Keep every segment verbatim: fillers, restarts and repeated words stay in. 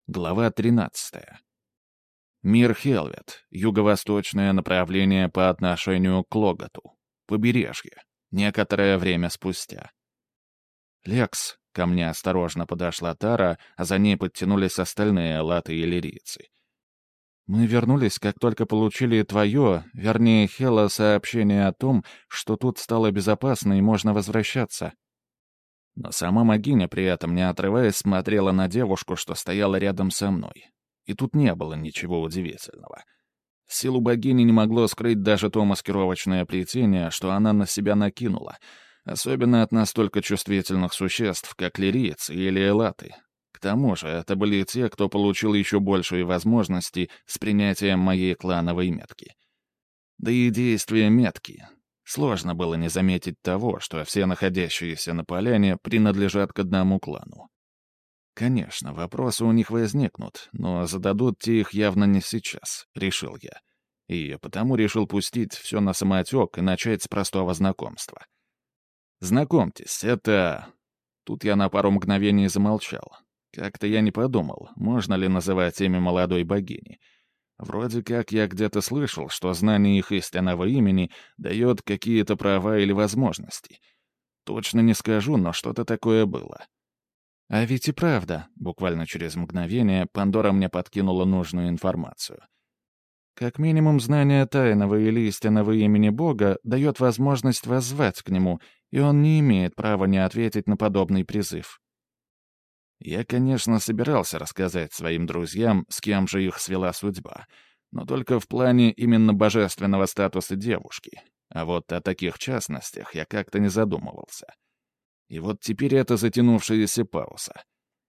Глава тринадцатая. Мир Хелвет. Юго-восточное направление по отношению к Логоту. Побережье. Некоторое время спустя. «Лекс», — ко мне осторожно подошла Тара, а за ней подтянулись остальные латы и лирийцы. «Мы вернулись, как только получили твое, вернее, Хела, сообщение о том, что тут стало безопасно и можно возвращаться». Но сама Магиня при этом, не отрываясь, смотрела на девушку, что стояла рядом со мной. И тут не было ничего удивительного. Силу богини не могло скрыть даже то маскировочное плетение, что она на себя накинула, особенно от настолько чувствительных существ, как лирийцы или элаты. К тому же это были те, кто получил еще большие возможности с принятием моей клановой метки. Да и действие метки. Сложно было не заметить того, что все находящиеся на поляне принадлежат к одному клану. Конечно, вопросы у них возникнут, но зададут те их явно не сейчас, решил я. И потому решил пустить все на самотек и начать с простого знакомства. Знакомьтесь, это... Тут я на пару мгновений замолчал. Как-то я не подумал, можно ли называть имя молодой богини. Вроде как я где-то слышал, что знание их истинного имени дает какие-то права или возможности. Точно не скажу, но что-то такое было. А ведь и правда, буквально через мгновение Пандора мне подкинула нужную информацию. Как минимум, знание тайного или истинного имени Бога дает возможность воззвать к нему, и он не имеет права не ответить на подобный призыв. Я, конечно, собирался рассказать своим друзьям, с кем же их свела судьба, но только в плане именно божественного статуса девушки. А вот о таких частностях я как-то не задумывался. И вот теперь это затянувшаяся пауза.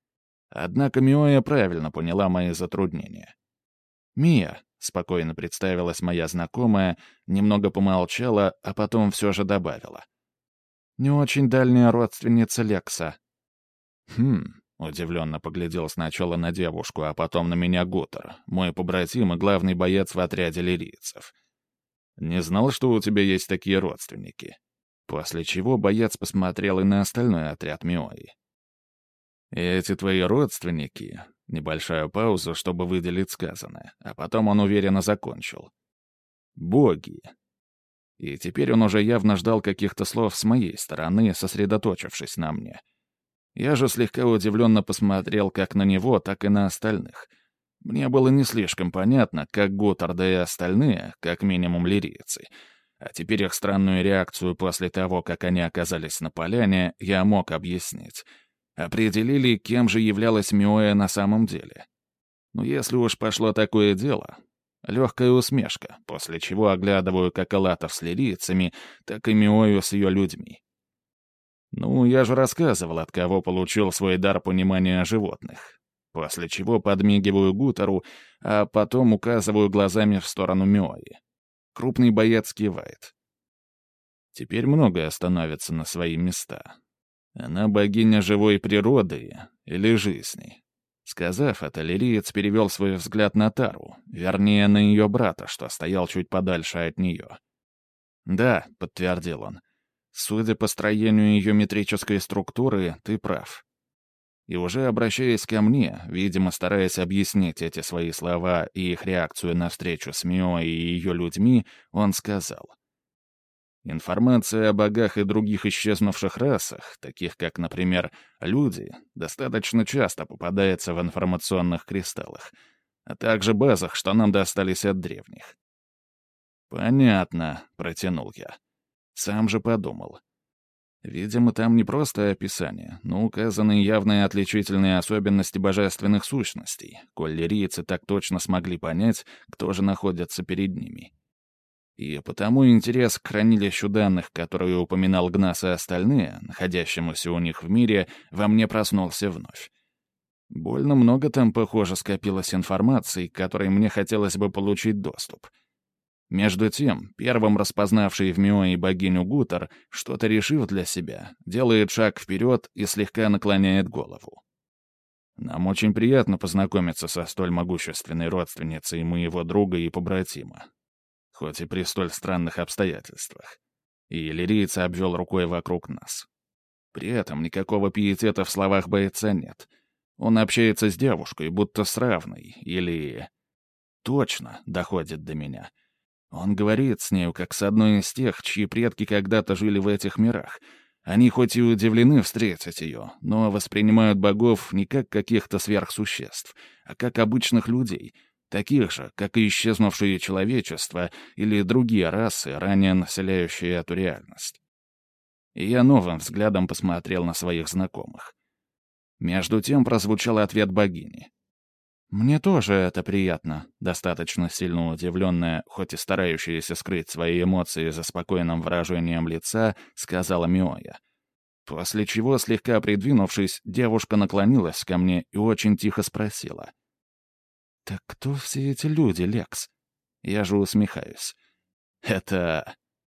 Однако Миоя правильно поняла мои затруднения. «Мия», — спокойно представилась моя знакомая, немного помолчала, а потом все же добавила. «Не очень дальняя родственница Лекса». «Хм...» — удивленно поглядел сначала на девушку, а потом на меня Гутер, мой побратим и главный боец в отряде лирийцев. «Не знал, что у тебя есть такие родственники». После чего боец посмотрел и на остальной отряд Миои. «Эти твои родственники...» Небольшая пауза, чтобы выделить сказанное, а потом он уверенно закончил. «Боги». И теперь он уже явно ждал каких-то слов с моей стороны, сосредоточившись на мне. Я же слегка удивленно посмотрел как на него, так и на остальных. Мне было не слишком понятно, как Гутер, да и остальные, как минимум лирийцы. А теперь их странную реакцию после того, как они оказались на поляне, я мог объяснить. Определили, кем же являлась Миоя на самом деле. Ну, если уж пошло такое дело... Легкая усмешка, после чего оглядываю как элатов с лирийцами, так и Миою с ее людьми. Ну, я же рассказывал, от кого получил свой дар понимания животных. После чего подмигиваю Гутеру, а потом указываю глазами в сторону Миои. Крупный боец кивает. Теперь многое становится на свои места. Она богиня живой природы или жизни. Сказав это, лириец перевел свой взгляд на Тару, вернее, на ее брата, что стоял чуть подальше от нее. «Да», — подтвердил он, — «судя по строению ее метрической структуры, ты прав». И уже обращаясь ко мне, видимо, стараясь объяснить эти свои слова и их реакцию на встречу с Мио и ее людьми, он сказал: «Информация о богах и других исчезнувших расах, таких как, например, люди, достаточно часто попадается в информационных кристаллах, а также базах, что нам достались от древних». «Понятно», — протянул я. Сам же подумал. Видимо, там не просто описание, но указаны явные отличительные особенности божественных сущностей, коль лирийцы так точно смогли понять, кто же находится перед ними. И потому интерес к хранилищу данных, которые упоминал Гнас и остальные, находящемуся у них в мире, во мне проснулся вновь. Больно много там, похоже, скопилось информации, к которой мне хотелось бы получить доступ. Между тем, первым распознавший в Миои богиню Гутер, что-то решив для себя, делает шаг вперед и слегка наклоняет голову. «Нам очень приятно познакомиться со столь могущественной родственницей моего друга и побратима, хоть и при столь странных обстоятельствах». И лирийца обвел рукой вокруг нас. При этом никакого пиетета в словах бойца нет. Он общается с девушкой, будто с равной, или... Точно доходит до меня. Он говорит с нею, как с одной из тех, чьи предки когда-то жили в этих мирах. Они хоть и удивлены встретить ее, но воспринимают богов не как каких-то сверхсуществ, а как обычных людей, таких же, как и исчезнувшее человечество или другие расы, ранее населяющие эту реальность. И я новым взглядом посмотрел на своих знакомых. Между тем прозвучал ответ богини. «Мне тоже это приятно», — достаточно сильно удивленная, хоть и старающаяся скрыть свои эмоции за спокойным выражением лица, сказала Миоя. После чего, слегка придвинувшись, девушка наклонилась ко мне и очень тихо спросила. «Так кто все эти люди, Лекс?» Я же усмехаюсь. «Это...»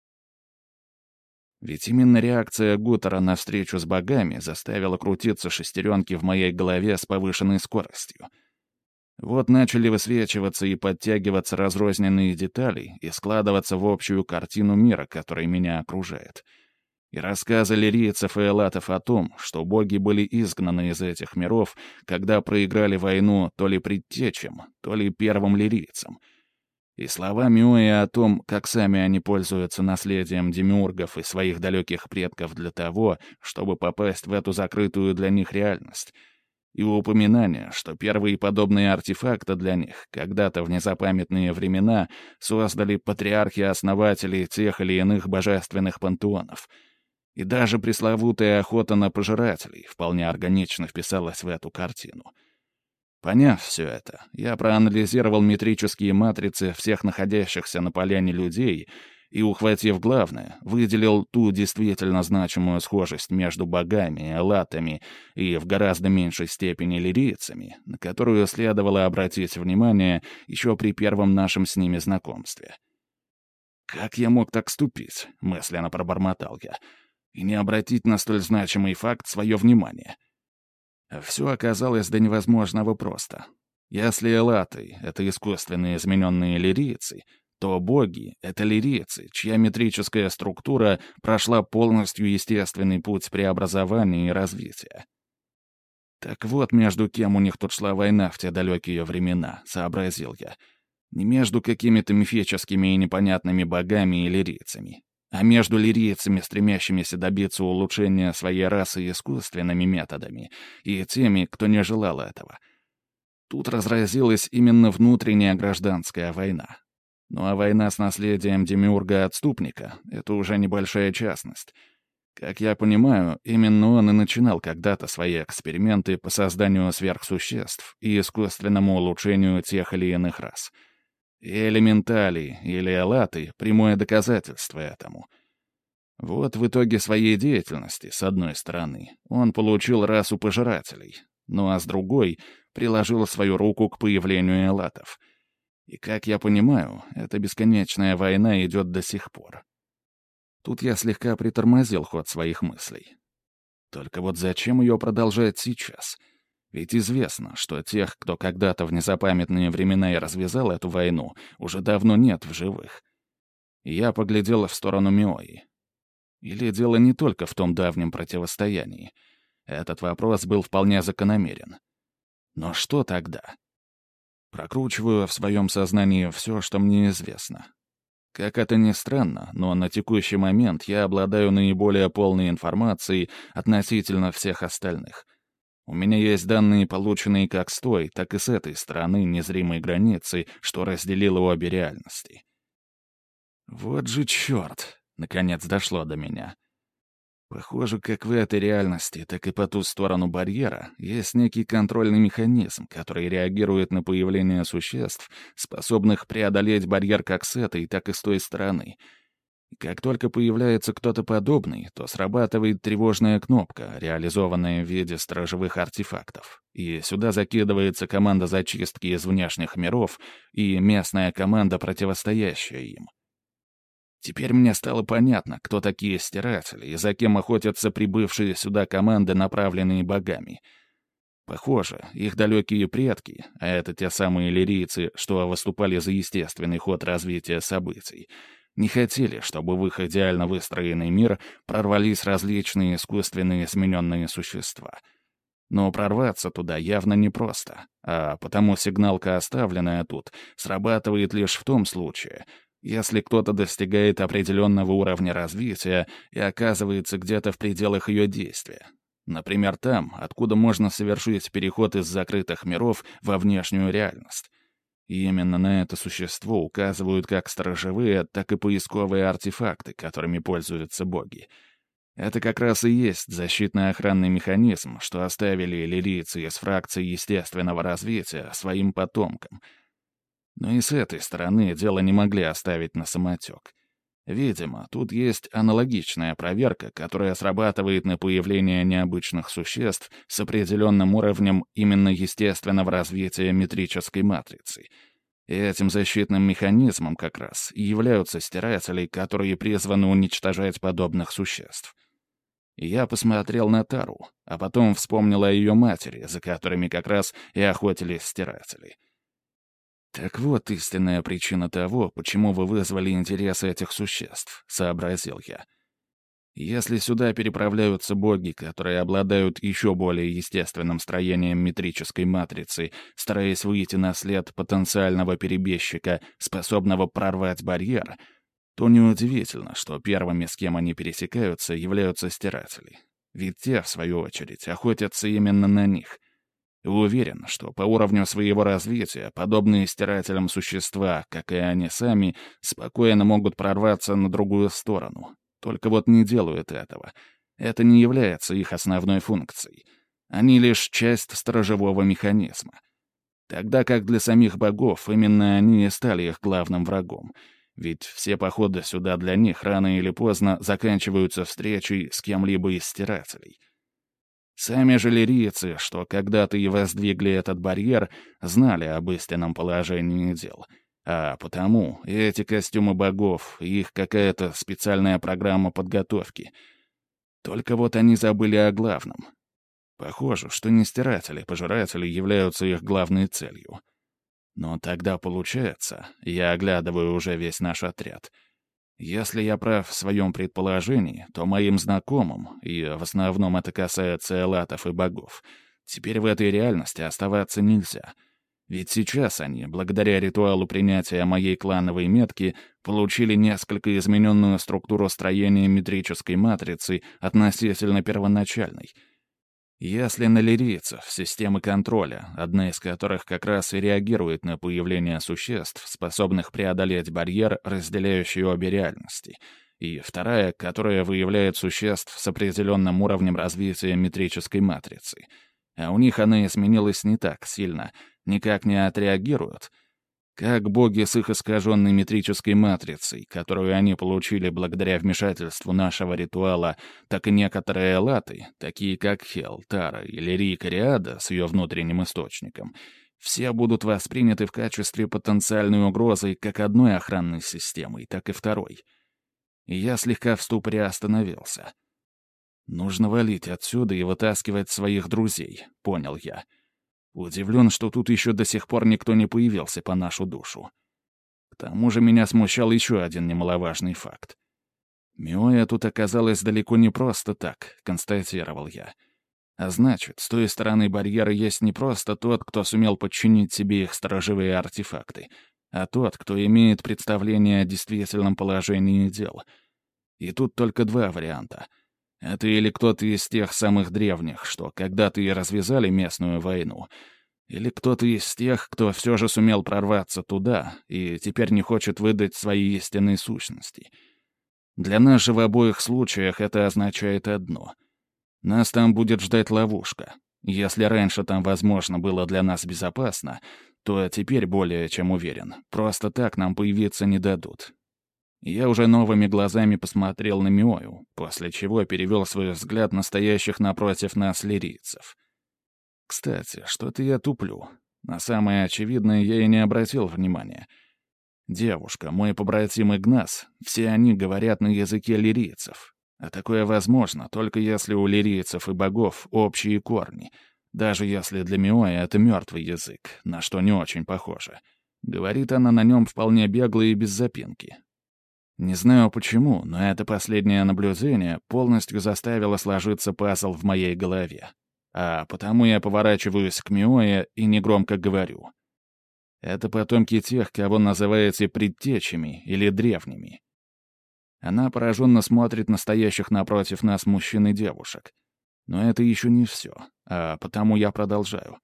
Ведь именно реакция Гутера на встречу с богами заставила крутиться шестеренки в моей голове с повышенной скоростью. Вот начали высвечиваться и подтягиваться разрозненные детали и складываться в общую картину мира, который меня окружает. И рассказы лирийцев и элатов о том, что боги были изгнаны из этих миров, когда проиграли войну то ли предтечам, то ли первым лирийцам. И слова Миои о том, как сами они пользуются наследием демиургов и своих далеких предков для того, чтобы попасть в эту закрытую для них реальность. И упоминание, что первые подобные артефакты для них когда-то в незапамятные времена создали патриархи-основатели тех или иных божественных пантеонов. И даже пресловутая охота на пожирателей вполне органично вписалась в эту картину. Поняв все это, я проанализировал метрические матрицы всех находящихся на поляне людей и, ухватив главное, выделил ту действительно значимую схожесть между богами, элатами и в гораздо меньшей степени лирийцами, на которую следовало обратить внимание еще при первом нашем с ними знакомстве. «Как я мог так ступить?» — мысленно пробормотал я. «И не обратить на столь значимый факт свое внимание?» Все оказалось до невозможного просто. Если элаты — это искусственные измененные лирийцы, то боги — это лирийцы, чья метрическая структура прошла полностью естественный путь преобразования и развития. «Так вот, между кем у них тут шла война в те далекие времена», — сообразил я. «Не между какими-то мифическими и непонятными богами и лирийцами, а между лирийцами, стремящимися добиться улучшения своей расы искусственными методами, и теми, кто не желал этого. Тут разразилась именно внутренняя гражданская война. Ну а война с наследием демиурга-отступника — это уже небольшая частность. Как я понимаю, именно он и начинал когда-то свои эксперименты по созданию сверхсуществ и искусственному улучшению тех или иных рас. И элементали или элаты — прямое доказательство этому. Вот в итоге своей деятельности, с одной стороны, он получил расу пожирателей, ну а с другой — приложил свою руку к появлению элатов. И, как я понимаю, эта бесконечная война идет до сих пор. Тут я слегка притормозил ход своих мыслей. Только вот зачем ее продолжать сейчас? Ведь известно, что тех, кто когда-то в незапамятные времена и развязал эту войну, уже давно нет в живых. И я поглядел в сторону Миои. Или дело не только в том давнем противостоянии. Этот вопрос был вполне закономерен. Но что тогда? Прокручиваю в своем сознании все, что мне известно. Как это ни странно, но на текущий момент я обладаю наиболее полной информацией относительно всех остальных. У меня есть данные, полученные как с той, так и с этой стороны незримой границы, что разделило обе реальности. Вот же черт! Наконец дошло до меня. Похоже, как в этой реальности, так и по ту сторону барьера есть некий контрольный механизм, который реагирует на появление существ, способных преодолеть барьер как с этой, так и с той стороны. И как только появляется кто-то подобный, то срабатывает тревожная кнопка, реализованная в виде сторожевых артефактов, и сюда закидывается команда зачистки из внешних миров и местная команда, противостоящая им. Теперь мне стало понятно, кто такие стиратели и за кем охотятся прибывшие сюда команды, направленные богами. Похоже, их далекие предки, а это те самые лирийцы, что выступали за естественный ход развития событий, не хотели, чтобы в их идеально выстроенный мир прорвались различные искусственные измененные существа. Но прорваться туда явно непросто, а потому сигналка, оставленная тут, срабатывает лишь в том случае, если кто-то достигает определенного уровня развития и оказывается где-то в пределах ее действия. Например, там, откуда можно совершить переход из закрытых миров во внешнюю реальность. И именно на это существо указывают как сторожевые, так и поисковые артефакты, которыми пользуются боги. Это как раз и есть защитно-охранный механизм, что оставили иллирийцы из фракции естественного развития своим потомкам. Но и с этой стороны дело не могли оставить на самотек. Видимо, тут есть аналогичная проверка, которая срабатывает на появление необычных существ с определенным уровнем именно естественного развития метрической матрицы. И этим защитным механизмом как раз и являются стиратели, которые призваны уничтожать подобных существ. И я посмотрел на Тару, а потом вспомнил о ее матери, за которыми как раз и охотились стиратели. «Так вот истинная причина того, почему вы вызвали интерес этих существ», — сообразил я. «Если сюда переправляются боги, которые обладают еще более естественным строением метрической матрицы, стараясь выйти на след потенциального перебежчика, способного прорвать барьер, то неудивительно, что первыми, с кем они пересекаются, являются стиратели. Ведь те, в свою очередь, охотятся именно на них». Уверен, что по уровню своего развития подобные стирателям существа, как и они сами, спокойно могут прорваться на другую сторону. Только вот не делают этого. Это не является их основной функцией. Они лишь часть сторожевого механизма. Тогда как для самих богов именно они и стали их главным врагом. Ведь все походы сюда для них рано или поздно заканчиваются встречей с кем-либо из стирателей. Сами же лирийцы, что когда-то и воздвигли этот барьер, знали об истинном положении дел. А потому эти костюмы богов и их какая-то специальная программа подготовки. Только вот они забыли о главном. Похоже, что не стиратели, пожиратели являются их главной целью. Но тогда получается, я оглядываю уже весь наш отряд — если я прав в своем предположении, то моим знакомым, и в основном это касается элатов и богов, теперь в этой реальности оставаться нельзя. Ведь сейчас они, благодаря ритуалу принятия моей клановой метки, получили несколько измененную структуру строения метрической матрицы относительно первоначальной. Если на лирийцев системы контроля, одна из которых как раз и реагирует на появление существ, способных преодолеть барьер, разделяющий обе реальности, и вторая, которая выявляет существ с определенным уровнем развития метрической матрицы, а у них она изменилась не так сильно, никак не отреагируют, как боги с их искаженной метрической матрицей, которую они получили благодаря вмешательству нашего ритуала, так и некоторые элаты, такие как Хел, Тара или Рика Риада с ее внутренним источником, все будут восприняты в качестве потенциальной угрозы как одной охранной системой, так и второй. И я слегка в ступоре остановился. «Нужно валить отсюда и вытаскивать своих друзей», — понял я. Удивлен, что тут еще до сих пор никто не появился по нашу душу. К тому же меня смущал еще один немаловажный факт. Миоя тут оказалась далеко не просто так, констатировал я. А значит, с той стороны барьера есть не просто тот, кто сумел подчинить себе их сторожевые артефакты, а тот, кто имеет представление о действительном положении дел. И тут только два варианта. Это или кто-то из тех самых древних, что когда-то и развязали местную войну, или кто-то из тех, кто все же сумел прорваться туда и теперь не хочет выдать свои истинные сущности. Для нас же в обоих случаях это означает одно. Нас там будет ждать ловушка. Если раньше там, возможно, было для нас безопасно, то теперь более чем уверен, просто так нам появиться не дадут. Я уже новыми глазами посмотрел на Миою, после чего перевел свой взгляд на стоящих напротив нас лирийцев. Кстати, что-то я туплю. На самое очевидное я и не обратил внимания. Девушка, мой побратим Игнас, все они говорят на языке лирийцев. А такое возможно, только если у лирийцев и богов общие корни, даже если для Миои это мертвый язык, на что не очень похоже. Говорит она на нем вполне бегло и без запинки. Не знаю почему, но это последнее наблюдение полностью заставило сложиться пазл в моей голове. а потому я поворачиваюсь к Миое и негромко говорю. Это потомки тех, кого называете предтечами или древними. Она пораженно смотрит на стоящих напротив нас мужчин и девушек. Но это еще не все, а потому я продолжаю.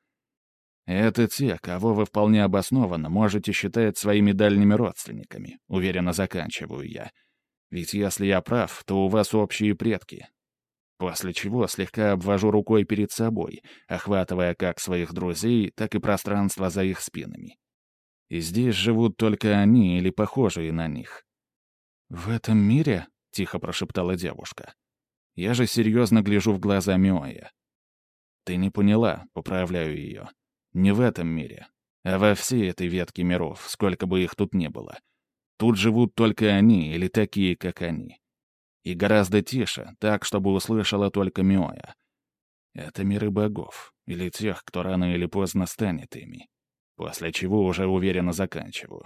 Это те, кого вы вполне обоснованно можете считать своими дальними родственниками, уверенно заканчиваю я. Ведь если я прав, то у вас общие предки. После чего слегка обвожу рукой перед собой, охватывая как своих друзей, так и пространство за их спинами. И здесь живут только они или похожие на них. «В этом мире?» — тихо прошептала девушка. Я же серьезно гляжу в глаза Миое. «Ты не поняла», — поправляю ее. «Не в этом мире, а во всей этой ветке миров, сколько бы их тут ни было. Тут живут только они или такие, как они. И гораздо тише, так, чтобы услышала только Миое. Это миры богов, или тех, кто рано или поздно станет ими. После чего уже уверенно заканчиваю.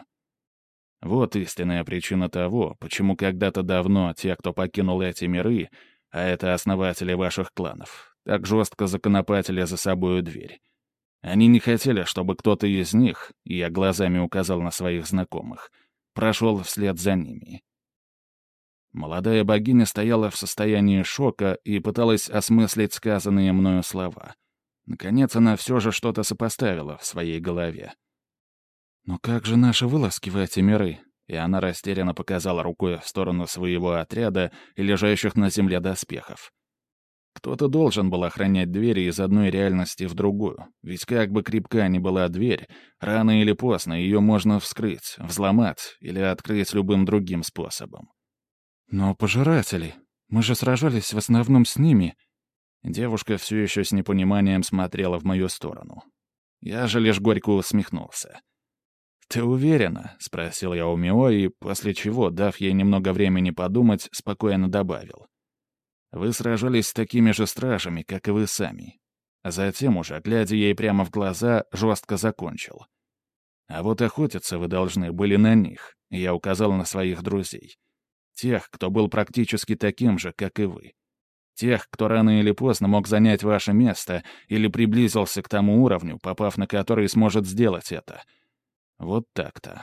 Вот истинная причина того, почему когда-то давно те, кто покинул эти миры, а это основатели ваших кланов, так жестко законопатили за собою дверь. Они не хотели, чтобы кто-то из них, и я глазами указал на своих знакомых, прошел вслед за ними. Молодая богиня стояла в состоянии шока и пыталась осмыслить сказанные мною слова. Наконец она все же что-то сопоставила в своей голове. «Но как же наши вылазки в эти миры?» И она растерянно показала рукой в сторону своего отряда и лежащих на земле доспехов. Кто-то должен был охранять двери из одной реальности в другую, ведь как бы крепка ни была дверь, рано или поздно ее можно вскрыть, взломать или открыть любым другим способом. «Но пожиратели, мы же сражались в основном с ними». Девушка все еще с непониманием смотрела в мою сторону. Я же лишь горько усмехнулся. «Ты уверена?» — спросил я у Мио, и после чего, дав ей немного времени подумать, спокойно добавил. «Вы сражались с такими же стражами, как и вы сами». А затем уже, глядя ей прямо в глаза, жестко закончил. «А вот охотиться вы должны были на них», — я указал на своих друзей. «Тех, кто был практически таким же, как и вы. Тех, кто рано или поздно мог занять ваше место или приблизился к тому уровню, попав на который сможет сделать это. Вот так-то».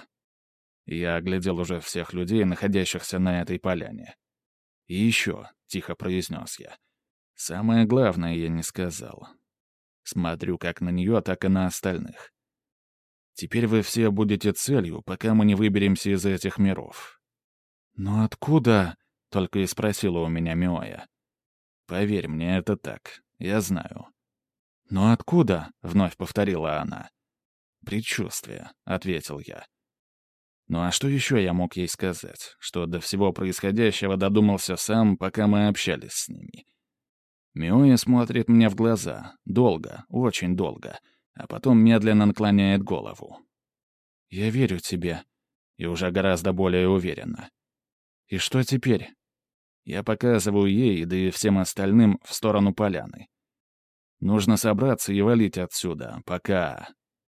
Я оглядел уже всех людей, находящихся на этой поляне. «И еще», — тихо произнес я, — «самое главное я не сказал. Смотрю как на нее, так и на остальных. Теперь вы все будете целью, пока мы не выберемся из этих миров». «Но откуда?» — только и спросила у меня Миоя. «Поверь мне, это так. Я знаю». «Но откуда?» — вновь повторила она. «Предчувствие», — ответил я. Ну а что еще я мог ей сказать, что до всего происходящего додумался сам, пока мы общались с ними? Миоя смотрит мне в глаза, долго, очень долго, а потом медленно наклоняет голову. «Я верю тебе», и уже гораздо более уверенно. «И что теперь?» Я показываю ей, да и всем остальным, в сторону поляны. Нужно собраться и валить отсюда, пока...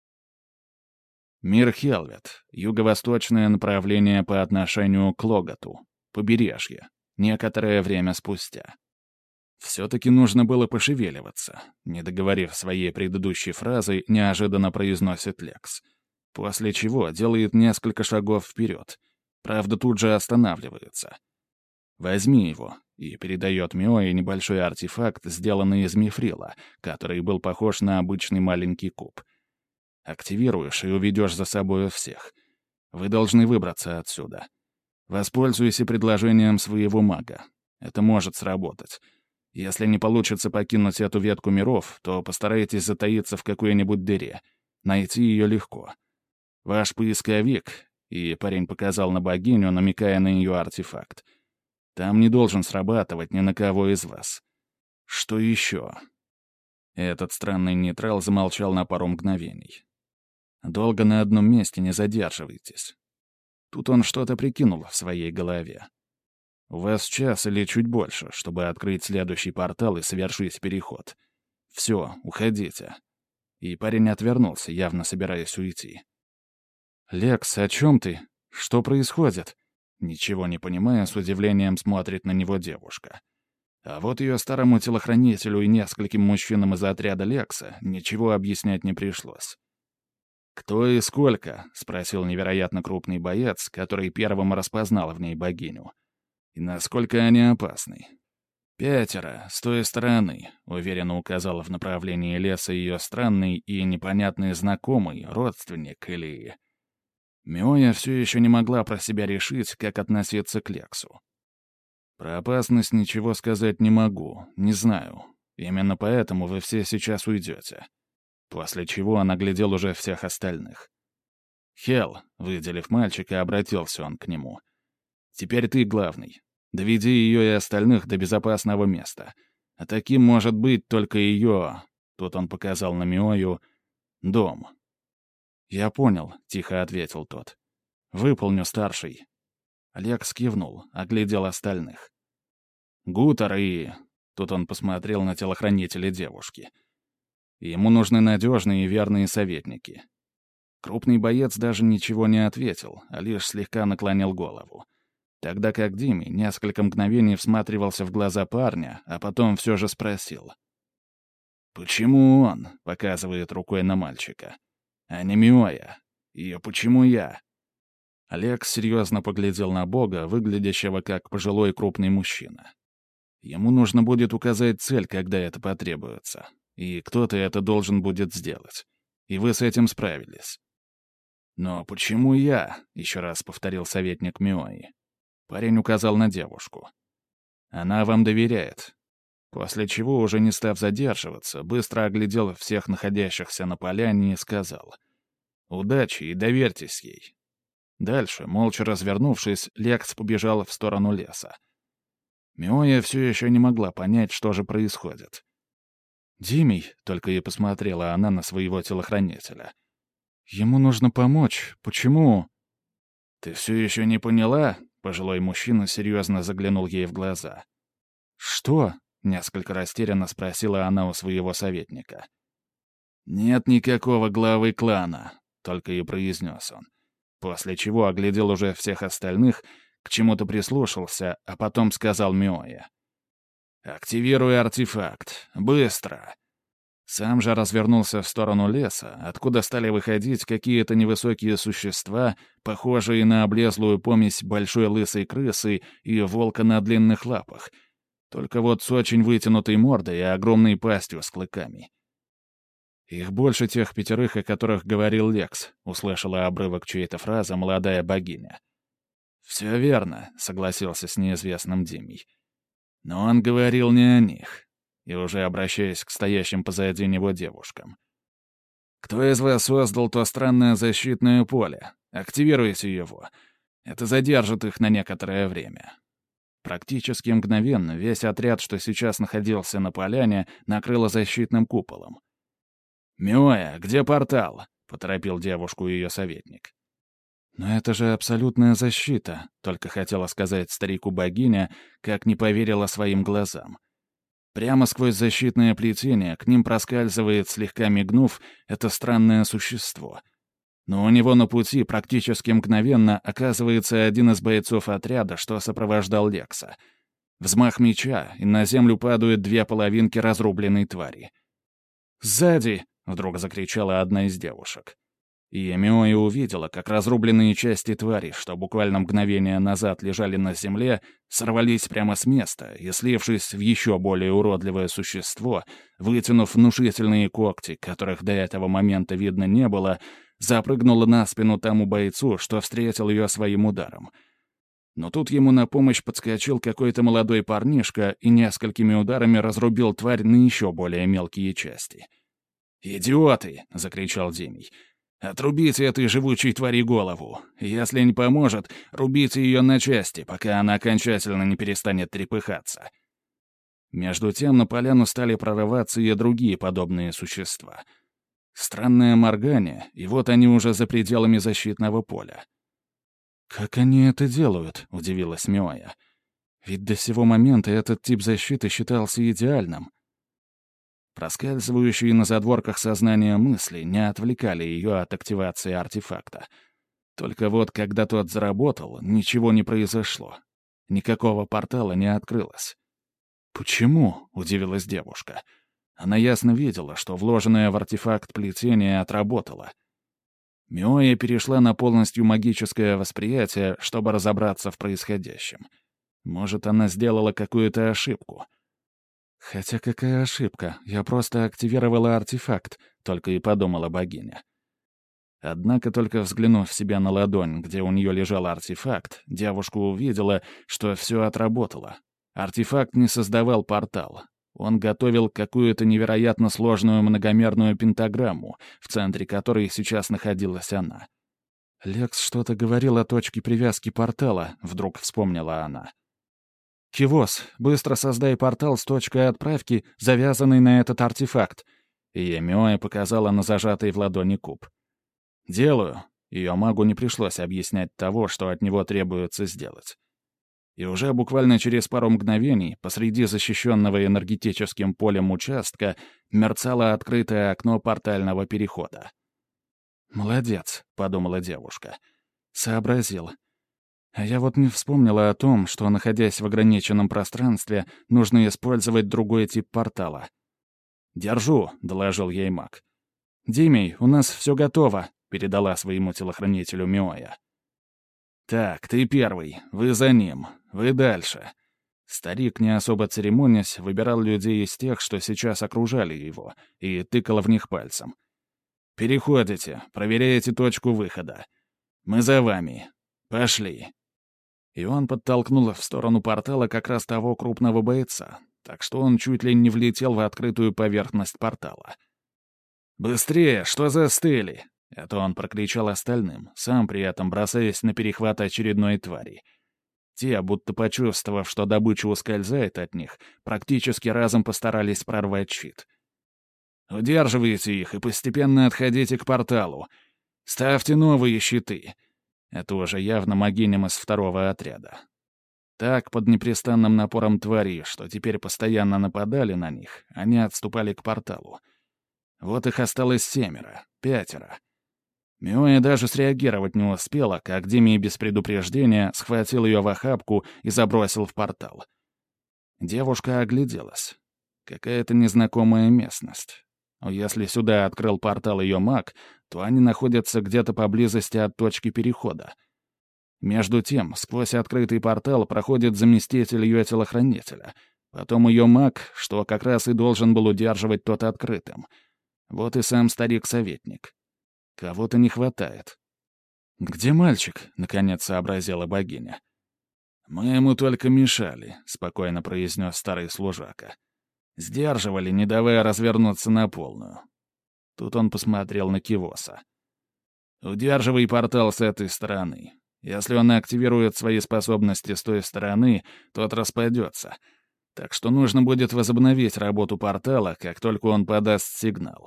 Мир Хелвет, юго-восточное направление по отношению к Логоту, побережье, некоторое время спустя. Все-таки нужно было пошевеливаться, не договорив своей предыдущей фразы, неожиданно произносит Лекс, после чего делает несколько шагов вперед, правда тут же останавливается. «Возьми его», и передает Миое небольшой артефакт, сделанный из мифрила, который был похож на обычный маленький куб. Активируешь и уведешь за собой всех. Вы должны выбраться отсюда. Воспользуйся предложением своего мага. Это может сработать. Если не получится покинуть эту ветку миров, то постарайтесь затаиться в какой-нибудь дыре. Найти ее легко. Ваш поисковик, и парень показал на богиню, намекая на ее артефакт, там не должен срабатывать ни на кого из вас. Что еще? Этот странный нейтрал замолчал на пару мгновений. Долго на одном месте не задерживайтесь. Тут он что-то прикинул в своей голове. У вас час или чуть больше, чтобы открыть следующий портал и совершить переход. Все, уходите. И парень отвернулся, явно собираясь уйти. «Лекс, о чем ты? Что происходит?» Ничего не понимая, с удивлением смотрит на него девушка. А вот ее старому телохранителю и нескольким мужчинам из отряда Лекса ничего объяснять не пришлось. «Кто и сколько?» — спросил невероятно крупный боец, который первым распознал в ней богиню. «И насколько они опасны?» «Пятеро, с той стороны», — уверенно указала в направлении леса ее странный и непонятный знакомый, родственник или... Миоя все еще не могла про себя решить, как относиться к Лексу. «Про опасность ничего сказать не могу, не знаю. Именно поэтому вы все сейчас уйдете». После чего он оглядел уже всех остальных. «Хел», — выделив мальчика, обратился он к нему. «Теперь ты главный. Доведи ее и остальных до безопасного места. А таким может быть только ее...» Тут он показал на Миою. «Дом». «Я понял», — тихо ответил тот. «Выполню, старший». Олег скивнул, оглядел остальных. «Гутер и...» Тут он посмотрел на телохранителя девушки. «Ему нужны надежные и верные советники». Крупный боец даже ничего не ответил, а лишь слегка наклонил голову. Тогда как Диме несколько мгновений всматривался в глаза парня, а потом все же спросил. «Почему он?» — показывает рукой на мальчика. «А не Миоя. И почему я?» Олег серьезно поглядел на Бога, выглядящего как пожилой крупный мужчина. Ему нужно будет указать цель, когда это потребуется. И кто-то это должен будет сделать. И вы с этим справились. «Но почему я?» — еще раз повторил советник Миои. Парень указал на девушку. «Она вам доверяет». После чего, уже не став задерживаться, быстро оглядел всех находящихся на поляне и сказал: «Удачи и доверьтесь ей». Дальше, молча развернувшись, Лекс побежал в сторону леса. Миоя все еще не могла понять, что же происходит. «Димий», — только и посмотрела она на своего телохранителя. «Ему нужно помочь. Почему?» «Ты все еще не поняла?» — пожилой мужчина серьезно заглянул ей в глаза. «Что?» — несколько растерянно спросила она у своего советника. «Нет никакого главы клана», — только и произнес он. После чего оглядел уже всех остальных, к чему-то прислушался, а потом сказал Миое: «Активируй артефакт. Быстро!» Сам же развернулся в сторону леса, откуда стали выходить какие-то невысокие существа, похожие на облезлую помесь большой лысой крысы и волка на длинных лапах, только вот с очень вытянутой мордой и огромной пастью с клыками. «Их больше тех пятерых, о которых говорил Лекс», — услышала обрывок чьей-то фразы молодая богиня. «Все верно», — согласился с неизвестным Димей. «Но он говорил не о них». И уже обращаясь к стоящим позади него девушкам. «Кто из вас создал то странное защитное поле? Активируйте его. Это задержит их на некоторое время». Практически мгновенно весь отряд, что сейчас находился на поляне, накрыло защитным куполом. «Миоя, где портал?» — поторопил девушку ее советник. «Но это же абсолютная защита», — только хотела сказать старику богиня, как не поверила своим глазам. Прямо сквозь защитное плетение к ним проскальзывает, слегка мигнув, это странное существо. Но у него на пути практически мгновенно оказывается один из бойцов отряда, что сопровождал Лекса. Взмах меча, и на землю падают две половинки разрубленной твари. «Сзади!» — вдруг закричала одна из девушек. И Миоя увидела, как разрубленные части твари, что буквально мгновение назад лежали на земле, сорвались прямо с места и, слившись в еще более уродливое существо, вытянув внушительные когти, которых до этого момента видно не было, запрыгнула на спину тому бойцу, что встретил ее своим ударом. Но тут ему на помощь подскочил какой-то молодой парнишка и несколькими ударами разрубил тварь на еще более мелкие части. «Идиоты!» — закричал Димий. «Отрубите этой живучей твари голову. Если не поможет, рубите ее на части, пока она окончательно не перестанет трепыхаться». Между тем на поляну стали прорываться и другие подобные существа. Странное моргание, и вот они уже за пределами защитного поля. «Как они это делают?» — удивилась Миоя. «Ведь до сего момента этот тип защиты считался идеальным». Проскальзывающие на задворках сознания мысли не отвлекали ее от активации артефакта. Только вот, когда тот заработал, ничего не произошло. Никакого портала не открылось. «Почему?» — удивилась девушка. Она ясно видела, что вложенное в артефакт плетение отработало. Миоя перешла на полностью магическое восприятие, чтобы разобраться в происходящем. Может, она сделала какую-то ошибку. «Хотя какая ошибка? Я просто активировала артефакт», — только и подумала богиня. Однако, только взглянув себе на ладонь, где у нее лежал артефакт, девушка увидела, что все отработало. Артефакт не создавал портал. Он готовил какую-то невероятно сложную многомерную пентаграмму, в центре которой сейчас находилась она. «Лекс что-то говорил о точке привязки портала», — вдруг вспомнила она. «Кивос, быстро создай портал с точкой отправки, завязанной на этот артефакт», — и Миоя показала на зажатый в ладони куб. «Делаю». Ее магу не пришлось объяснять того, что от него требуется сделать. И уже буквально через пару мгновений посреди защищенного энергетическим полем участка мерцало открытое окно портального перехода. «Молодец», — подумала девушка. «Сообразил. А я вот не вспомнила о том, что, находясь в ограниченном пространстве, нужно использовать другой тип портала». «Держу», — доложил ей маг. «Димей, у нас все готово», — передала своему телохранителю Миоя. «Так, ты первый, вы за ним, вы дальше». Старик, не особо церемонясь, выбирал людей из тех, что сейчас окружали его, и тыкал в них пальцем. «Переходите, проверяете точку выхода. Мы за вами. Пошли». И он подтолкнул в сторону портала как раз того крупного бойца, так что он чуть ли не влетел в открытую поверхность портала. «Быстрее, что застыли?» Это он прокричал остальным, сам при этом бросаясь на перехват очередной твари. Те, будто почувствовав, что добыча ускользает от них, практически разом постарались прорвать щит. «Удерживайте их и постепенно отходите к порталу. Ставьте новые щиты». Это уже явно могиням из второго отряда. Так, под непрестанным напором тварей, что теперь постоянно нападали на них, они отступали к порталу. Вот их осталось семеро, пятеро. Миоя даже среагировать не успела, как Димий без предупреждения схватил ее в охапку и забросил в портал. Девушка огляделась. Какая-то незнакомая местность. Но если сюда открыл портал ее маг, то они находятся где-то поблизости от точки перехода. Между тем, сквозь открытый портал проходит заместитель ее телохранителя. Потом ее маг, что как раз и должен был удерживать тот открытым. Вот и сам старик-советник. Кого-то не хватает. «Где мальчик?» — наконец сообразила богиня. «Мы ему только мешали», — спокойно произнес старый служака. «Сдерживали, не давая развернуться на полную». Тут он посмотрел на Кивоса. «Удерживай портал с этой стороны. Если он активирует свои способности с той стороны, тот распадется. Так что нужно будет возобновить работу портала, как только он подаст сигнал».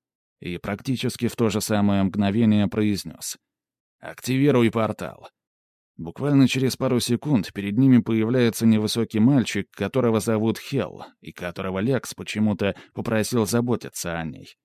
И практически в то же самое мгновение произнес: «Активируй портал». Буквально через пару секунд перед ними появляется невысокий мальчик, которого зовут Хелл, и которого Лекс почему-то попросил заботиться о ней.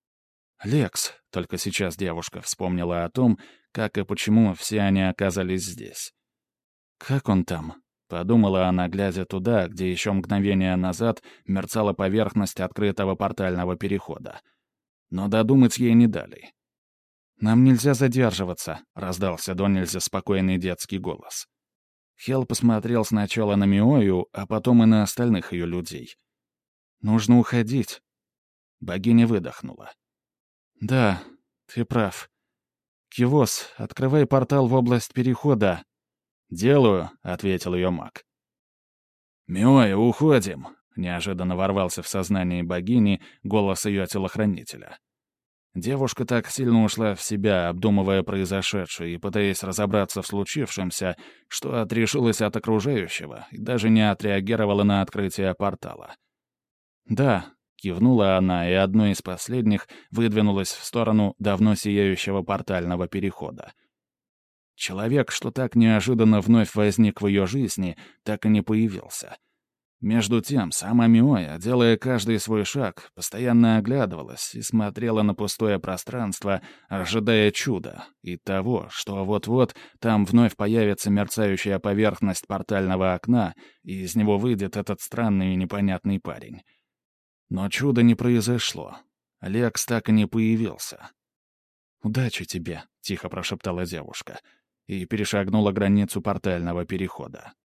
«Лекс», — только сейчас девушка вспомнила о том, как и почему все они оказались здесь. «Как он там?» — подумала она, глядя туда, где еще мгновение назад мерцала поверхность открытого портального перехода. Но додумать ей не дали. «Нам нельзя задерживаться», — раздался до нельзя спокойный детский голос. Хелл посмотрел сначала на Миою, а потом и на остальных ее людей. «Нужно уходить». Богиня выдохнула. «Да, ты прав. Кивос, открывай портал в область перехода». «Делаю», — ответил ее маг. «Миоя, уходим», — неожиданно ворвался в сознание богини голос ее телохранителя. Девушка так сильно ушла в себя, обдумывая произошедшее и пытаясь разобраться в случившемся, что отрешилась от окружающего и даже не отреагировала на открытие портала. «Да», — кивнула она, и одной из последних выдвинулась в сторону давно сияющего портального перехода. Человек, что так неожиданно вновь возник в ее жизни, так и не появился. Между тем, сама Миоя, делая каждый свой шаг, постоянно оглядывалась и смотрела на пустое пространство, ожидая чуда и того, что вот-вот там вновь появится мерцающая поверхность портального окна, и из него выйдет этот странный и непонятный парень. Но чуда не произошло. Лекс так и не появился. «Удачи тебе», — тихо прошептала девушка, и перешагнула границу портального перехода.